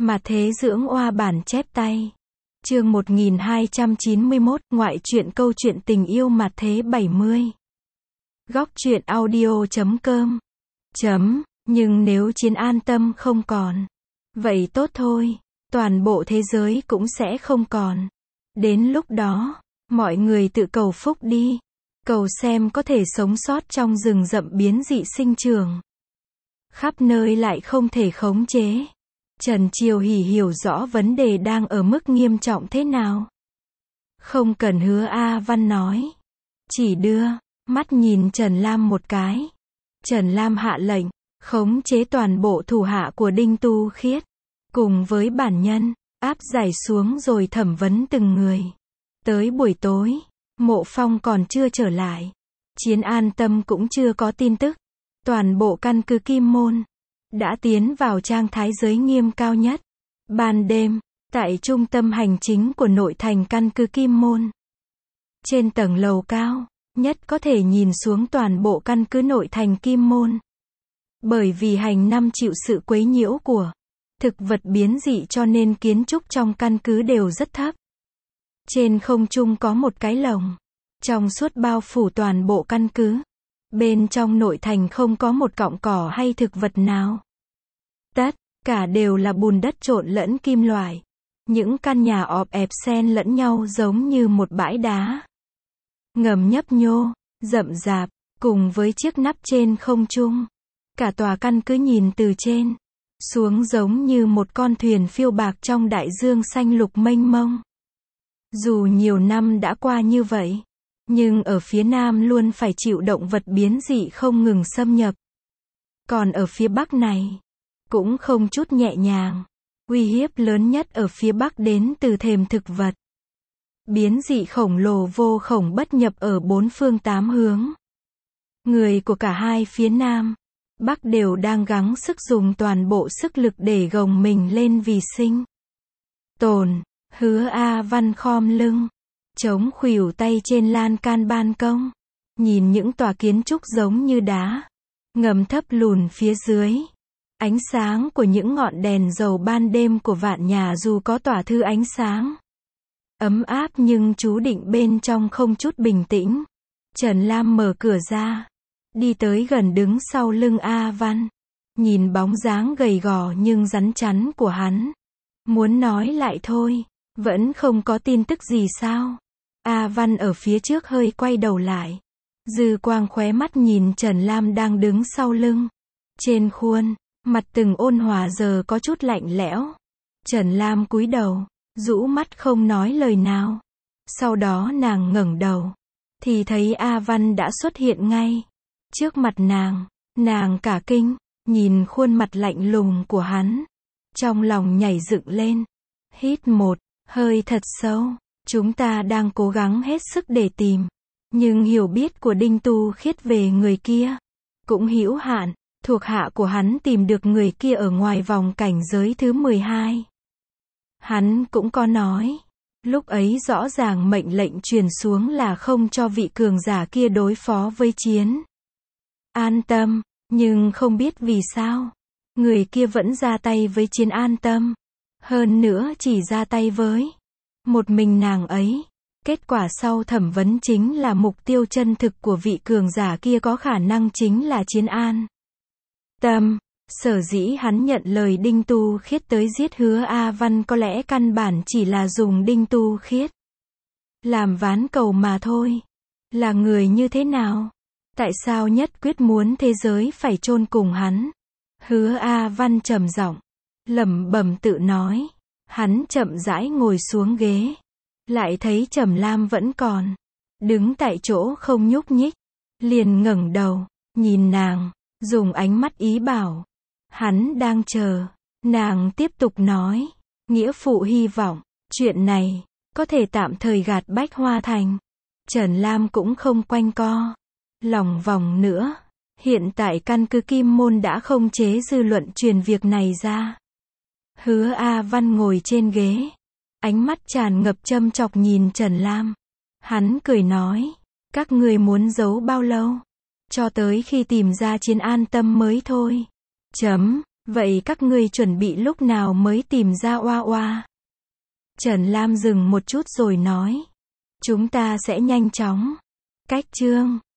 Mà thế dưỡng oa bản chép tay. Chương 1291, ngoại truyện câu chuyện tình yêu mặt thế 70. Góc truyện audio.com. Nhưng nếu Chiến An Tâm không còn, vậy tốt thôi, toàn bộ thế giới cũng sẽ không còn. Đến lúc đó, mọi người tự cầu phúc đi, cầu xem có thể sống sót trong rừng rậm biến dị sinh trưởng. Khắp nơi lại không thể khống chế. Trần Triều Hỷ hiểu rõ vấn đề đang ở mức nghiêm trọng thế nào. Không cần Hứa A Văn nói. Chỉ đưa mắt nhìn Trần Lam một cái. Trần Lam hạ lệnh, khống chế toàn bộ thủ hạ của Đinh Tu Khiết. Cùng với bản nhân, áp giải xuống rồi thẩm vấn từng người. Tới buổi tối, Mộ Phong còn chưa trở lại. Chiến An Tâm cũng chưa có tin tức. Toàn bộ căn cứ Kim Môn đã tiến vào trạng thái giới nghiêm cao nhất. Ban đêm, tại trung tâm hành chính của nội thành căn cứ Kim Môn. Trên tầng lầu cao nhất có thể nhìn xuống toàn bộ căn cứ nội thành Kim Môn. Bởi vì hành năm chịu sự quấy nhiễu của thực vật biến dị cho nên kiến trúc trong căn cứ đều rất thấp. Trên không trung có một cái lồng trong suốt bao phủ toàn bộ căn cứ. Bên trong nội thành không có một cọng cỏ hay thực vật nào. Tất cả đều là bùn đất trộn lẫn kim loại. Những căn nhà ọp ẹp xen lẫn nhau giống như một bãi đá ngầm nhấp nhô, rậm rạp, cùng với chiếc nắp trên không trung. Cả tòa căn cứ nhìn từ trên xuống giống như một con thuyền phiêu bạc trong đại dương xanh lục mênh mông. Dù nhiều năm đã qua như vậy, nhưng ở phía nam luôn phải chịu động vật biến dị không ngừng xâm nhập. Còn ở phía bắc này, cũng không chút nhẹ nhàng. Uy hiếp lớn nhất ở phía bắc đến từ thềm thực vật. Biến dị khổng lồ vô khổng bất nhập ở bốn phương tám hướng. Người của cả hai phía nam, bắc đều đang gắng sức dùng toàn bộ sức lực để gồng mình lên vì sinh tồn. Hứa A Văn khom lưng, chống khuỷu tay trên lan can ban công, nhìn những tòa kiến trúc giống như đá ngầm thấp lùn phía dưới. Ánh sáng của những ngọn đèn dầu ban đêm của vạn nhà dù có tỏa thư ánh sáng ấm áp nhưng chú định bên trong không chút bình tĩnh. Trần Lam mở cửa ra, đi tới gần đứng sau lưng A Văn, nhìn bóng dáng gầy gò nhưng rắn chắn của hắn. Muốn nói lại thôi, vẫn không có tin tức gì sao? A Văn ở phía trước hơi quay đầu lại. Dư quang khóe mắt nhìn Trần Lam đang đứng sau lưng. Trên khuôn mặt từng ôn hòa giờ có chút lạnh lẽo. Trần Lam cúi đầu, rũ mắt không nói lời nào. Sau đó nàng ngẩng đầu, thì thấy A Văn đã xuất hiện ngay trước mặt nàng. Nàng cả kinh, nhìn khuôn mặt lạnh lùng của hắn. Trong lòng nhảy dựng lên. Hít một hơi thật sâu. Chúng ta đang cố gắng hết sức để tìm. Nhưng hiểu biết của Đinh Tu Khiết về người kia cũng hữu hạn. Thuộc hạ của hắn tìm được người kia ở ngoài vòng cảnh giới thứ 12. Hắn cũng có nói, lúc ấy rõ ràng mệnh lệnh truyền xuống là không cho vị cường giả kia đối phó với Chiến An Tâm, nhưng không biết vì sao, người kia vẫn ra tay với Chiến An Tâm. Hơn nữa chỉ ra tay với một mình nàng ấy. Kết quả sau thẩm vấn chính là mục tiêu chân thực của vị cường giả kia có khả năng chính là Chiến An Tâm. Sở dĩ hắn nhận lời Đinh Tu Khiết tới giết Hứa A Văn có lẽ căn bản chỉ là dùng Đinh Tu Khiết làm ván cầu mà thôi. Là người như thế nào? Tại sao nhất quyết muốn thế giới phải chôn cùng hắn? Hứa A Văn trầm giọng, lẩm bẩm tự nói. Hắn chậm rãi ngồi xuống ghế. Lại thấy Trầm Lam vẫn còn đứng tại chỗ không nhúc nhích. Liền ngẩng đầu, nhìn nàng, dùng ánh mắt ý bảo. Hắn đang chờ. Nàng tiếp tục nói, nghĩa phụ hy vọng, chuyện này có thể tạm thời gạt Bách Hoa Thành. Trần Lam cũng không quanh co lòng vòng nữa. Hiện tại căn cứ Kim Môn đã không chế dư luận truyền việc này ra. Hứa A Văn ngồi trên ghế, ánh mắt tràn ngập châm chọc nhìn Trần Lam. Hắn cười nói, các người muốn giấu bao lâu? Cho tới khi tìm ra Chiến An Tâm mới thôi. Vậy các ngươi chuẩn bị lúc nào mới tìm ra Oa Oa? Trần Lam dừng một chút rồi nói. Chúng ta sẽ nhanh chóng. Cách chương